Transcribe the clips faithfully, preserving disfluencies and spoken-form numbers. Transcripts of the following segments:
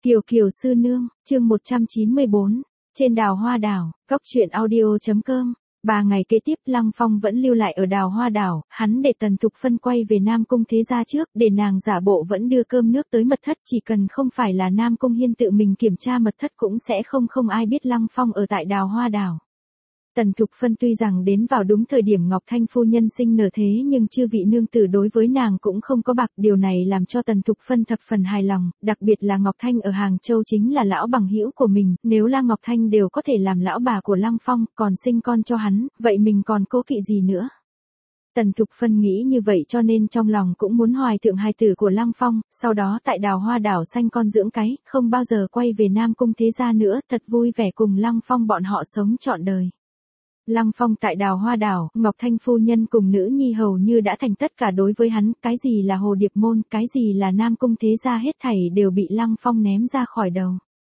Kiều Kiều sư nương, chương một trăm chín mươi bốn, trên đào hoa đảo, góc truyện audio.com. Ba ngày kế tiếp Lăng Phong vẫn lưu lại ở đào hoa đảo, hắn để Tần Thục Phân quay về Nam Cung Thế Gia trước, để nàng giả bộ vẫn đưa cơm nước tới mật thất, chỉ cần không phải là Nam Cung Hiên tự mình kiểm tra mật thất cũng sẽ không không ai biết Lăng Phong ở tại đào hoa đảo. Tần Thục Phân tuy rằng đến vào đúng thời điểm Ngọc Thanh phu nhân sinh nở thế nhưng chư vị nương tử đối với nàng cũng không có bạc, điều này làm cho Tần Thục Phân thập phần hài lòng, đặc biệt là Ngọc Thanh ở Hàng Châu chính là lão bằng hữu của mình, nếu là Ngọc Thanh đều có thể làm lão bà của Lăng Phong, còn sinh con cho hắn, vậy mình còn cố kỵ gì nữa. Tần Thục Phân nghĩ như vậy cho nên trong lòng cũng muốn hoài thượng hài tử của Lăng Phong, sau đó tại đào hoa đảo sanh con dưỡng cái, không bao giờ quay về Nam Cung Thế Gia nữa, thật vui vẻ cùng Lăng Phong bọn họ sống trọn đời. Lăng Phong tại đào hoa đảo, Ngọc Thanh phu nhân cùng nữ nhi hầu như đã thành tất cả đối với hắn, cái gì là hồ điệp môn, cái gì là Nam Cung Thế Gia hết thảy đều bị Lăng Phong ném ra khỏi đầu.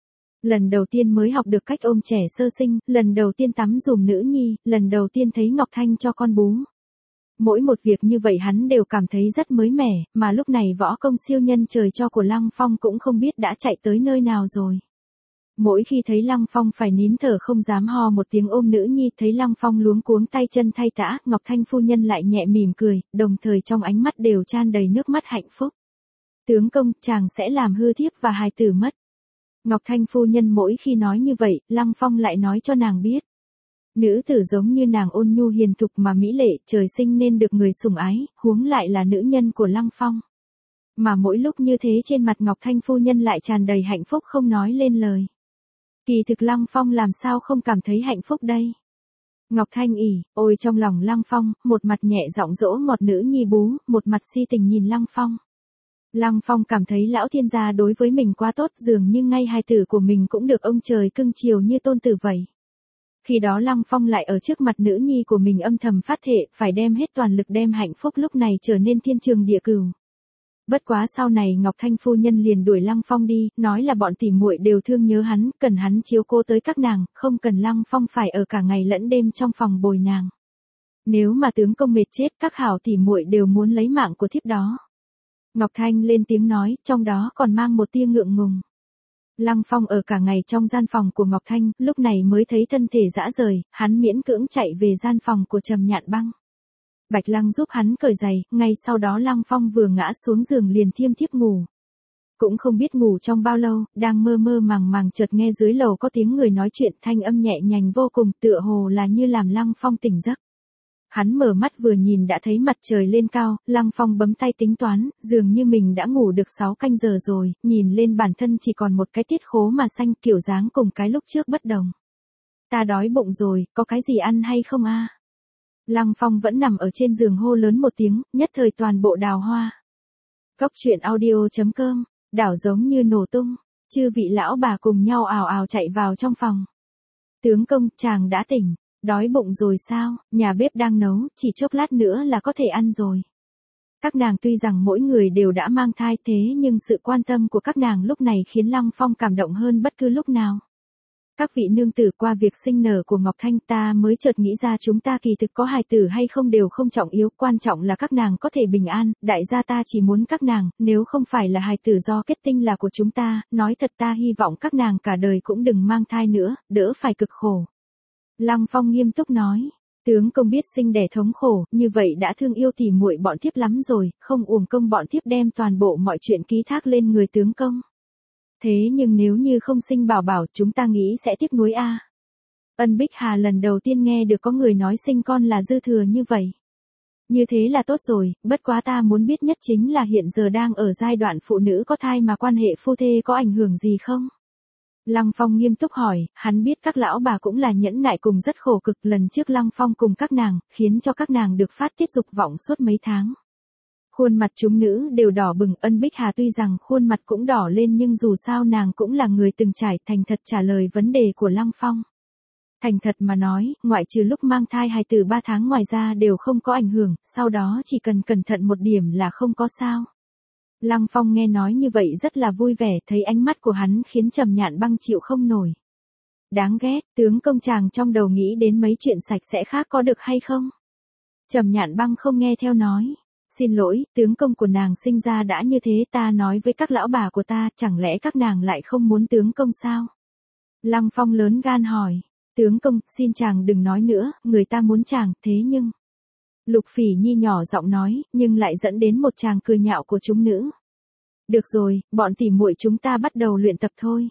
Lần đầu tiên mới học được cách ôm trẻ sơ sinh, lần đầu tiên tắm dùm nữ nhi, lần đầu tiên thấy Ngọc Thanh cho con bú. Mỗi một việc như vậy hắn đều cảm thấy rất mới mẻ, mà lúc này võ công siêu nhân trời cho của Lăng Phong cũng không biết đã chạy tới nơi nào rồi. Mỗi khi thấy Lăng Phong phải nín thở không dám ho một tiếng ôm nữ nhi, thấy Lăng Phong luống cuống tay chân thay tã, Ngọc Thanh phu nhân lại nhẹ mỉm cười, đồng thời trong ánh mắt đều tràn đầy nước mắt hạnh phúc. Tướng công, chàng sẽ làm hư thiếp và hài tử mất. Ngọc Thanh phu nhân mỗi khi nói như vậy, Lăng Phong lại nói cho nàng biết. Nữ tử giống như nàng ôn nhu hiền thục mà mỹ lệ, trời sinh nên được người sủng ái, huống lại là nữ nhân của Lăng Phong. Mà mỗi lúc như thế trên mặt Ngọc Thanh phu nhân lại tràn đầy hạnh phúc không nói lên lời. Kỳ thực Lăng Phong làm sao không cảm thấy hạnh phúc đây? Ngọc Thanh ỉ, ôi trong lòng Lăng Phong, một mặt nhẹ giọng dỗ ngọt nữ nhi bú, một mặt si tình nhìn Lăng Phong. Lăng Phong cảm thấy lão thiên gia đối với mình quá tốt, dường như ngay hài tử của mình cũng được ông trời cưng chiều như tôn tử vậy. Khi đó Lăng Phong lại ở trước mặt nữ nhi của mình âm thầm phát thệ, phải đem hết toàn lực đem hạnh phúc lúc này trở nên thiên trường địa cửu. Bất quá sau này Ngọc Thanh phu nhân liền đuổi Lăng Phong đi, nói là bọn tỉ muội đều thương nhớ hắn, cần hắn chiếu cố tới các nàng, không cần Lăng Phong phải ở cả ngày lẫn đêm trong phòng bồi nàng. Nếu mà tướng công mệt chết, các hảo tỉ muội đều muốn lấy mạng của thiếp đó. Ngọc Thanh lên tiếng nói, trong đó còn mang một tia ngượng ngùng. Lăng Phong ở cả ngày trong gian phòng của Ngọc Thanh, lúc này mới thấy thân thể dã rời, hắn miễn cưỡng chạy về gian phòng của Trầm Nhạn Băng. Bạch Lăng giúp hắn cởi giày, ngay sau đó Lăng Phong vừa ngã xuống giường liền thiêm thiếp ngủ. Cũng không biết ngủ trong bao lâu, đang mơ mơ màng màng chợt nghe dưới lầu có tiếng người nói chuyện, thanh âm nhẹ nhàng vô cùng, tựa hồ là như làm Lăng Phong tỉnh giấc. Hắn mở mắt vừa nhìn đã thấy mặt trời lên cao, Lăng Phong bấm tay tính toán, dường như mình đã ngủ được sáu canh giờ rồi, nhìn lên bản thân chỉ còn một cái tiết khố mà xanh, kiểu dáng cùng cái lúc trước bất đồng. Ta đói bụng rồi, có cái gì ăn hay không a? Lăng Phong vẫn nằm ở trên giường hô lớn một tiếng, nhất thời toàn bộ đào hoa. Góc truyện audio.com, đảo giống như nổ tung, chư vị lão bà cùng nhau ào ào chạy vào trong phòng. Tướng công, chàng đã tỉnh, đói bụng rồi sao, nhà bếp đang nấu, chỉ chốc lát nữa là có thể ăn rồi. Các nàng tuy rằng mỗi người đều đã mang thai thế nhưng sự quan tâm của các nàng lúc này khiến Lăng Phong cảm động hơn bất cứ lúc nào. Các vị nương tử, qua việc sinh nở của Ngọc Thanh ta mới chợt nghĩ ra chúng ta kỳ thực có hài tử hay không đều không trọng yếu, quan trọng là các nàng có thể bình an, đại gia ta chỉ muốn các nàng, nếu không phải là hài tử do kết tinh là của chúng ta, nói thật ta hy vọng các nàng cả đời cũng đừng mang thai nữa, đỡ phải cực khổ. Lăng Phong nghiêm túc nói, tướng công biết sinh đẻ thống khổ, như vậy đã thương yêu tỉ muội bọn thiếp lắm rồi, không uổng công bọn thiếp đem toàn bộ mọi chuyện ký thác lên người tướng công. Thế nhưng nếu như không sinh bảo bảo chúng ta nghĩ sẽ tiếc nuối a. Ân Bích Hà lần đầu tiên nghe được có người nói sinh con là dư thừa như vậy. Như thế là tốt rồi, bất quá ta muốn biết nhất chính là hiện giờ đang ở giai đoạn phụ nữ có thai mà quan hệ phu thê có ảnh hưởng gì không? Lăng Phong nghiêm túc hỏi, hắn biết các lão bà cũng là nhẫn nại cùng rất khổ cực, lần trước Lăng Phong cùng các nàng, khiến cho các nàng được phát tiết dục vọng suốt mấy tháng. Khuôn mặt chúng nữ đều đỏ bừng, Ân Bích Hà tuy rằng khuôn mặt cũng đỏ lên nhưng dù sao nàng cũng là người từng trải, thành thật trả lời vấn đề của Lăng Phong. Thành thật mà nói, ngoại trừ lúc mang thai hài tử ba tháng ngoài ra đều không có ảnh hưởng, sau đó chỉ cần cẩn thận một điểm là không có sao. Lăng Phong nghe nói như vậy rất là vui vẻ, thấy ánh mắt của hắn khiến Trầm Nhạn Băng chịu không nổi. Đáng ghét, tướng công chàng trong đầu nghĩ đến mấy chuyện sạch sẽ khác có được hay không? Trầm Nhạn Băng không nghe theo nói. xin lỗi, tướng công của nàng sinh ra đã như thế, ta nói với các lão bà của ta, chẳng lẽ các nàng lại không muốn tướng công sao? Lăng Phong lớn gan hỏi, tướng công, xin chàng đừng nói nữa, người ta muốn chàng, thế nhưng... Lục Phỉ Nhi nhỏ giọng nói, nhưng lại dẫn đến một tràng cười nhạo của chúng nữ. Được rồi, bọn tỉ muội chúng ta bắt đầu luyện tập thôi.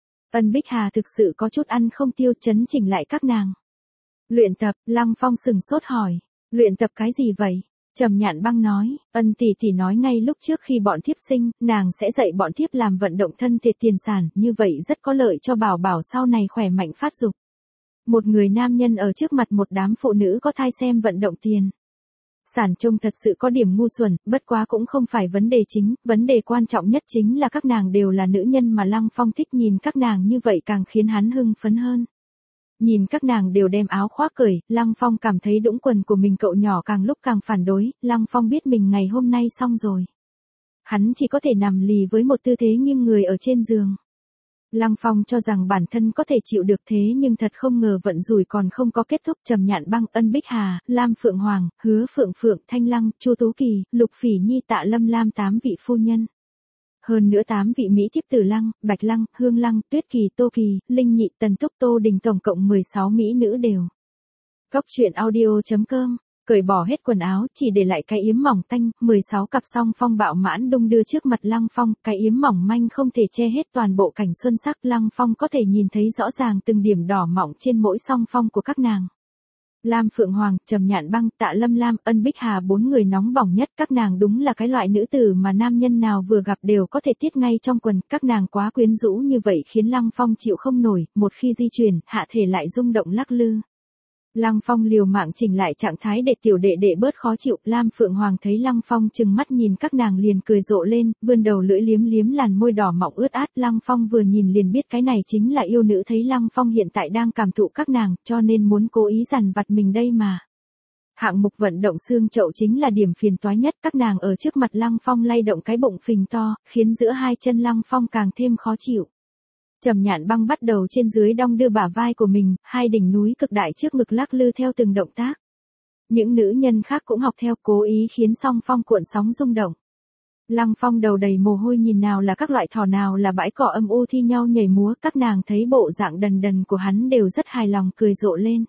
Ân Bích Hà thực sự có chút ăn không tiêu, chấn chỉnh lại các nàng. Luyện tập, Lăng Phong sừng sốt hỏi, luyện tập cái gì vậy? Trầm Nhạn Băng nói, Ân tỷ tỷ nói ngay lúc trước khi bọn thiếp sinh, nàng sẽ dạy bọn thiếp làm vận động thân thể tiền sản, như vậy rất có lợi cho bảo bảo sau này khỏe mạnh phát dục. Một người nam nhân ở trước mặt một đám phụ nữ có thai xem vận động tiền sản trông thật sự có điểm ngu xuẩn, bất quá cũng không phải vấn đề chính, vấn đề quan trọng nhất chính là các nàng đều là nữ nhân mà Lăng Phong thích, nhìn các nàng như vậy càng khiến hắn hưng phấn hơn. Nhìn các nàng đều đem áo khoác cởi, Lăng Phong cảm thấy đũng quần của mình cậu nhỏ càng lúc càng phản đối, Lăng Phong biết mình ngày hôm nay xong rồi. Hắn chỉ có thể nằm lì với một tư thế nghiêng người ở trên giường. Lăng Phong cho rằng bản thân có thể chịu được, thế nhưng thật không ngờ vận rủi còn không có kết thúc. Trầm Nhạn Băng, Ân Bích Hà, Lam Phượng Hoàng, Hứa Phượng Phượng, Thanh Lăng, Chu Tú Kỳ, Lục Phỉ Nhi, Tạ Lâm Lam tám vị phu nhân. Hơn nữa tám vị Mỹ thiếp Tử Lăng, Bạch Lăng, Hương Lăng, Tuyết Kỳ, Tô Kỳ, Linh Nhị, Tần Túc, Tô Đình, tổng cộng mười sáu mỹ nữ đều. Góc truyện audio chấm com, cởi bỏ hết quần áo, chỉ để lại cái yếm mỏng tanh, mười sáu cặp song phong bạo mãn đung đưa trước mặt Lăng Phong, cái yếm mỏng manh không thể che hết toàn bộ cảnh xuân sắc, Lăng Phong có thể nhìn thấy rõ ràng từng điểm đỏ mọng trên mỗi song phong của các nàng. Lam Phượng Hoàng, Trầm Nhạn Băng, Tạ Lâm Lam, Ân Bích Hà, bốn người nóng bỏng nhất, các nàng đúng là cái loại nữ tử mà nam nhân nào vừa gặp đều có thể tiết ngay trong quần, các nàng quá quyến rũ như vậy khiến Lăng Phong chịu không nổi, một khi di chuyển, hạ thể lại rung động lắc lư. Lăng Phong liều mạng chỉnh lại trạng thái để tiểu đệ đệ bớt khó chịu, Lam Phượng Hoàng thấy Lăng Phong chừng mắt nhìn các nàng liền cười rộ lên, vươn đầu lưỡi liếm liếm làn môi đỏ mọng ướt át, Lăng Phong vừa nhìn liền biết cái này chính là yêu nữ, thấy Lăng Phong hiện tại đang cảm thụ các nàng, cho nên muốn cố ý dằn vặt mình đây mà. Hạng mục vận động xương chậu chính là điểm phiền toái nhất, các nàng ở trước mặt Lăng Phong lay động cái bụng phình to, khiến giữa hai chân Lăng Phong càng thêm khó chịu. Trầm Nhạn Băng bắt đầu trên dưới đong đưa bả vai của mình, hai đỉnh núi cực đại trước ngực lắc lư theo từng động tác. Những nữ nhân khác cũng học theo, cố ý khiến song phong cuộn sóng rung động. Lăng Phong đầu đầy mồ hôi nhìn nào là các loại thỏ nào là bãi cỏ âm u thi nhau nhảy múa, các nàng thấy bộ dạng đần đần của hắn đều rất hài lòng cười rộ lên.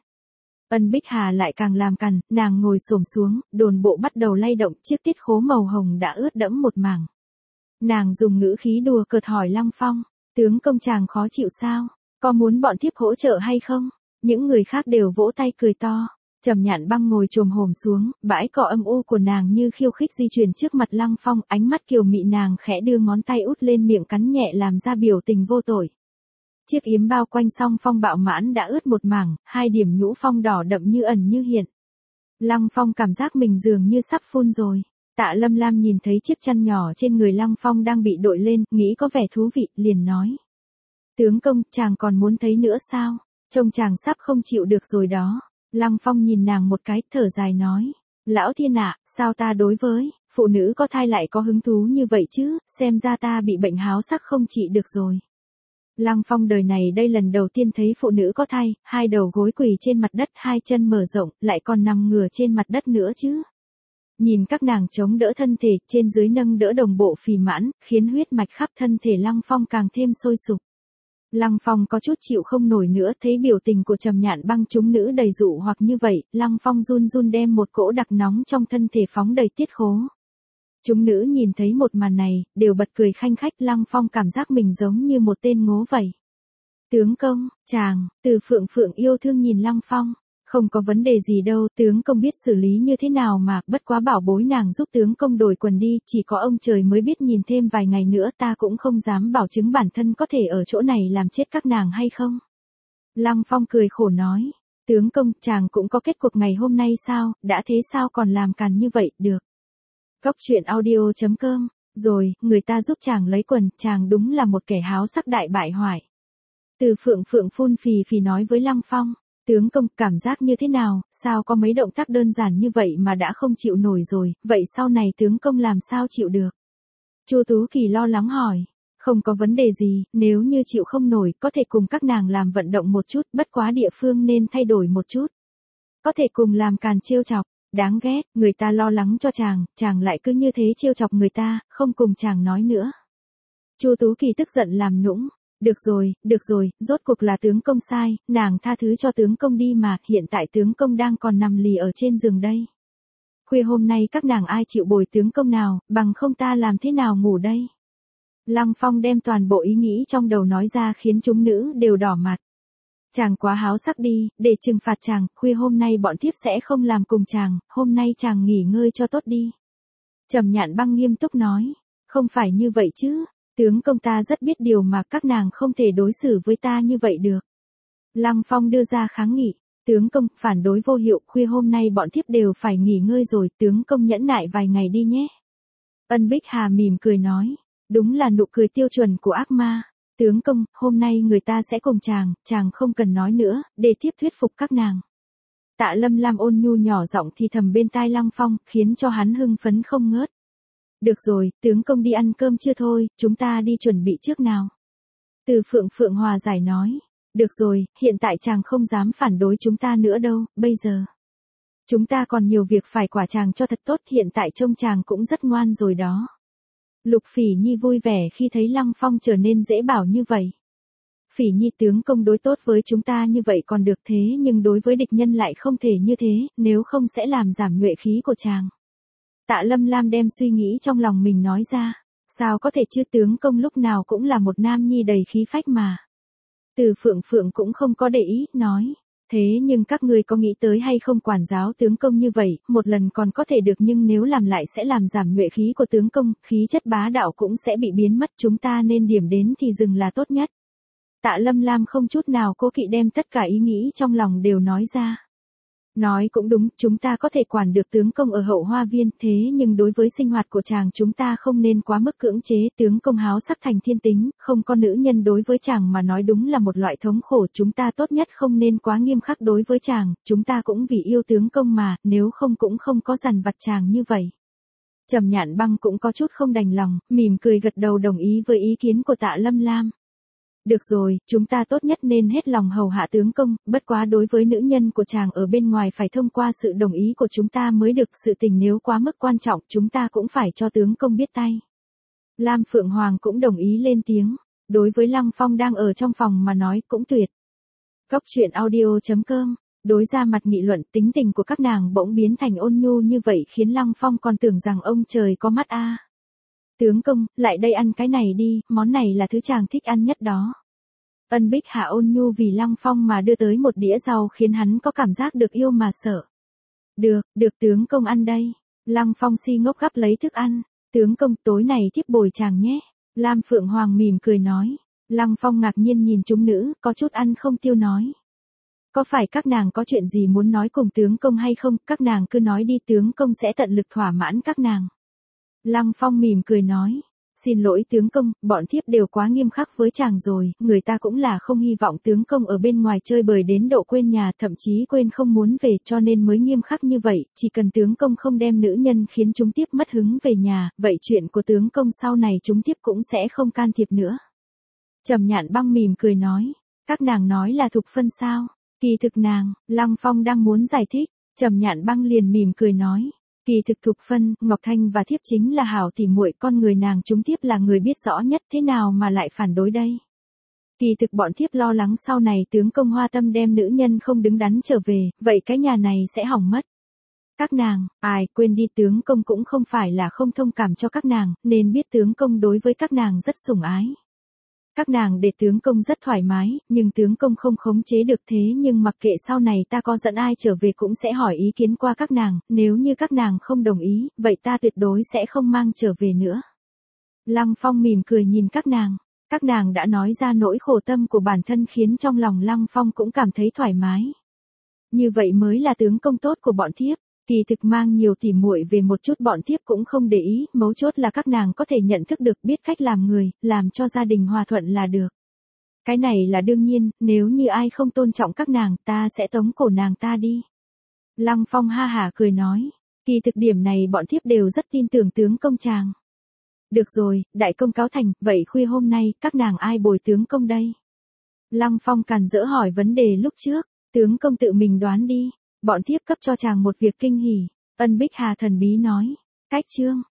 Ân Bích Hà lại càng làm cằn, nàng ngồi xổm xuống, đồn bộ bắt đầu lay động, chiếc tiết khố màu hồng đã ướt đẫm một mảng. Nàng dùng ngữ khí đùa cợt hỏi Lăng Phong, tướng công chàng khó chịu sao? Có muốn bọn thiếp hỗ trợ hay không? Những người khác đều vỗ tay cười to. Trầm Nhạn Băng ngồi chồm hổm xuống, bãi cỏ âm u của nàng như khiêu khích di chuyển trước mặt Lăng Phong, ánh mắt kiều mị nàng khẽ đưa ngón tay út lên miệng cắn nhẹ làm ra biểu tình vô tội. Chiếc yếm bao quanh song phong bạo mãn đã ướt một mảng, hai điểm nhũ phong đỏ đậm như ẩn như hiện. Lăng Phong cảm giác mình dường như sắp phun rồi. Tạ Lâm Lam nhìn thấy chiếc chăn nhỏ trên người Lăng Phong đang bị đội lên, nghĩ có vẻ thú vị, liền nói. Tướng công, chàng còn muốn thấy nữa sao? Trông chàng sắp không chịu được rồi đó. Lăng Phong nhìn nàng một cái, thở dài nói. Lão thiên ạ, sao ta đối với phụ nữ có thai lại có hứng thú như vậy chứ, xem ra ta bị bệnh háo sắc không trị được rồi. Lăng Phong đời này đây lần đầu tiên thấy phụ nữ có thai, hai đầu gối quỳ trên mặt đất, hai chân mở rộng, lại còn nằm ngửa trên mặt đất nữa chứ. Nhìn các nàng chống đỡ thân thể, trên dưới nâng đỡ đồng bộ phì mãn, khiến huyết mạch khắp thân thể Lăng Phong càng thêm sôi sục. Lăng Phong có chút chịu không nổi nữa, thấy biểu tình của Trầm Nhạn Băng chúng nữ đầy dụ hoặc như vậy, Lăng Phong run run đem một cỗ đặc nóng trong thân thể phóng đầy tiết khố. Chúng nữ nhìn thấy một màn này, đều bật cười khanh khách, Lăng Phong cảm giác mình giống như một tên ngố vậy. Tướng công, chàng, Từ Phượng Phượng yêu thương nhìn Lăng Phong. Không có vấn đề gì đâu, tướng công biết xử lý như thế nào mà, bất quá bảo bối nàng giúp tướng công đổi quần đi, chỉ có ông trời mới biết, nhìn thêm vài ngày nữa ta cũng không dám bảo chứng bản thân có thể ở chỗ này làm chết các nàng hay không. Lăng Phong cười khổ nói, tướng công, chàng cũng có kết cuộc ngày hôm nay sao, đã thế sao còn làm càn như vậy, được. Góc truyện audio chấm com, rồi, người ta giúp chàng lấy quần, chàng đúng là một kẻ háo sắc đại bại hoại. Từ Phượng Phượng phun phì phì nói với Lăng Phong. Tướng công, cảm giác như thế nào, sao có mấy động tác đơn giản như vậy mà đã không chịu nổi rồi, vậy sau này tướng công làm sao chịu được? Chu Tú Kỳ lo lắng hỏi, không có vấn đề gì, nếu như chịu không nổi, có thể cùng các nàng làm vận động một chút, bất quá địa phương nên thay đổi một chút. Có thể cùng làm càn trêu chọc, Đáng ghét, người ta lo lắng cho chàng, chàng lại cứ như thế trêu chọc người ta, không cùng chàng nói nữa. Chu Tú Kỳ tức giận làm nũng. Được rồi, được rồi, rốt cuộc là tướng công sai, nàng tha thứ cho tướng công đi mà, hiện tại tướng công đang còn nằm lì ở trên giường đây. Khuya hôm nay các nàng ai chịu bồi tướng công nào, bằng không ta làm thế nào ngủ đây. Lăng Phong đem toàn bộ ý nghĩ trong đầu nói ra khiến chúng nữ đều đỏ mặt. Chàng quá háo sắc đi, để trừng phạt chàng, khuya hôm nay bọn thiếp sẽ không làm cùng chàng, hôm nay chàng nghỉ ngơi cho tốt đi. Trầm Nhạn Băng nghiêm túc nói, không phải như vậy chứ, tướng công ta rất biết điều mà các nàng không thể đối xử với ta như vậy được. Lăng Phong đưa ra kháng nghị, tướng công, phản đối vô hiệu, khuya hôm nay bọn thiếp đều phải nghỉ ngơi rồi, tướng công nhẫn nại vài ngày đi nhé. Ân Bích Hà mỉm cười nói, đúng là nụ cười tiêu chuẩn của ác ma. Tướng công, hôm nay người ta sẽ cùng chàng, chàng không cần nói nữa, để thiếp thuyết phục các nàng. Tạ Lâm Lam ôn nhu nhỏ giọng thì thầm bên tai Lăng Phong, khiến cho hắn hưng phấn không ngớt. Được rồi, tướng công đi ăn cơm chưa thôi, chúng ta đi chuẩn bị trước nào. Từ Phượng Phượng hòa giải nói, được rồi, hiện tại chàng không dám phản đối chúng ta nữa đâu, bây giờ. Chúng ta còn nhiều việc phải quả chàng cho thật tốt, hiện tại trông chàng cũng rất ngoan rồi đó. Lục Phỉ Nhi vui vẻ khi thấy Lăng Phong trở nên dễ bảo như vậy. Phỉ Nhi tướng công đối tốt với chúng ta như vậy còn được thế nhưng đối với địch nhân lại không thể như thế, nếu không sẽ làm giảm nhuệ khí của chàng. Tạ Lâm Lam đem suy nghĩ trong lòng mình nói ra, sao có thể chứ tướng công lúc nào cũng là một nam nhi đầy khí phách mà. Từ Phượng Phượng cũng không có để ý, nói. Thế nhưng các ngươi có nghĩ tới hay không quản giáo tướng công như vậy, một lần còn có thể được nhưng nếu làm lại sẽ làm giảm nhuệ khí của tướng công, khí chất bá đạo cũng sẽ bị biến mất, chúng ta nên điểm đến thì dừng là tốt nhất. Tạ Lâm Lam không chút nào cố kỵ đem tất cả ý nghĩ trong lòng đều nói ra. Nói cũng đúng, chúng ta có thể quản được tướng công ở hậu hoa viên, thế nhưng đối với sinh hoạt của chàng chúng ta không nên quá mức cưỡng chế, tướng công háo sắc thành thiên tính, không có nữ nhân đối với chàng mà nói đúng là một loại thống khổ, chúng ta tốt nhất không nên quá nghiêm khắc đối với chàng, chúng ta cũng vì yêu tướng công mà, nếu không cũng không có dằn vặt chàng như vậy. Trầm Nhạn Băng cũng có chút không đành lòng, mỉm cười gật đầu đồng ý với ý kiến của Tạ Lâm Lam. Được rồi, chúng ta tốt nhất nên hết lòng hầu hạ tướng công, bất quá đối với nữ nhân của chàng ở bên ngoài phải thông qua sự đồng ý của chúng ta mới được, sự tình nếu quá mức quan trọng chúng ta cũng phải cho tướng công biết tay. Lam Phượng Hoàng cũng đồng ý lên tiếng, đối với Lăng Phong đang ở trong phòng mà nói cũng tuyệt. Góc truyện audio chấm com, đối ra mặt nghị luận tính tình của các nàng bỗng biến thành ôn nhu như vậy khiến Lăng Phong còn tưởng rằng ông trời có mắt a. Tướng công, lại đây ăn cái này đi, món này là thứ chàng thích ăn nhất đó. Ân Bích Hạ ôn nhu vì Lăng Phong mà đưa tới một đĩa rau khiến hắn có cảm giác được yêu mà sợ. Được, được tướng công ăn đây. Lăng Phong si ngốc gắp lấy thức ăn. Tướng công tối này tiếp bồi chàng nhé. Lam Phượng Hoàng mỉm cười nói. Lăng Phong ngạc nhiên nhìn chúng nữ, có chút ăn không tiêu nói. Có phải các nàng có chuyện gì muốn nói cùng tướng công hay không, các nàng cứ nói đi tướng công sẽ tận lực thỏa mãn các nàng. Lăng Phong mỉm cười nói, xin lỗi tướng công, bọn thiếp đều quá nghiêm khắc với chàng rồi, người ta cũng là không hy vọng tướng công ở bên ngoài chơi bời đến độ quên nhà, thậm chí quên không muốn về cho nên mới nghiêm khắc như vậy, chỉ cần tướng công không đem nữ nhân khiến chúng tiếp mất hứng về nhà, vậy chuyện của tướng công sau này chúng tiếp cũng sẽ không can thiệp nữa. Trầm Nhạn Băng mỉm cười nói, các nàng nói là Thục Phân sao, kỳ thực nàng, Lăng Phong đang muốn giải thích, Trầm Nhạn Băng liền mỉm cười nói. Kỳ thực Thục Phân, Ngọc Thanh và thiếp chính là hảo tỉ muội, con người nàng chúng thiếp là người biết rõ nhất, thế nào mà lại phản đối đây. Kỳ thực bọn thiếp lo lắng sau này tướng công Hoa Tâm đem nữ nhân không đứng đắn trở về, vậy cái nhà này sẽ hỏng mất. Các nàng, ai, quên đi tướng công cũng không phải là không thông cảm cho các nàng, nên biết tướng công đối với các nàng rất sủng ái. Các nàng để tướng công rất thoải mái, nhưng tướng công không khống chế được thế nhưng mặc kệ sau này ta có dẫn ai trở về cũng sẽ hỏi ý kiến qua các nàng, nếu như các nàng không đồng ý, vậy ta tuyệt đối sẽ không mang trở về nữa. Lăng Phong mỉm cười nhìn các nàng, các nàng đã nói ra nỗi khổ tâm của bản thân khiến trong lòng Lăng Phong cũng cảm thấy thoải mái. Như vậy mới là tướng công tốt của bọn thiếp. Kỳ thực mang nhiều tỉ muội về một chút bọn thiếp cũng không để ý, mấu chốt là các nàng có thể nhận thức được biết cách làm người, làm cho gia đình hòa thuận là được. Cái này là đương nhiên, nếu như ai không tôn trọng các nàng, ta sẽ tống cổ nàng ta đi. Lăng Phong ha hả cười nói, kỳ thực điểm này bọn thiếp đều rất tin tưởng tướng công chàng. Được rồi, đại công cáo thành, vậy khuya hôm nay, các nàng ai bồi tướng công đây? Lăng Phong càn dỡ hỏi vấn đề lúc trước, tướng công tự mình đoán đi. Bọn thiếp cấp cho chàng một việc kinh hỉ. Ân Bích Hà thần bí nói. Cách chương.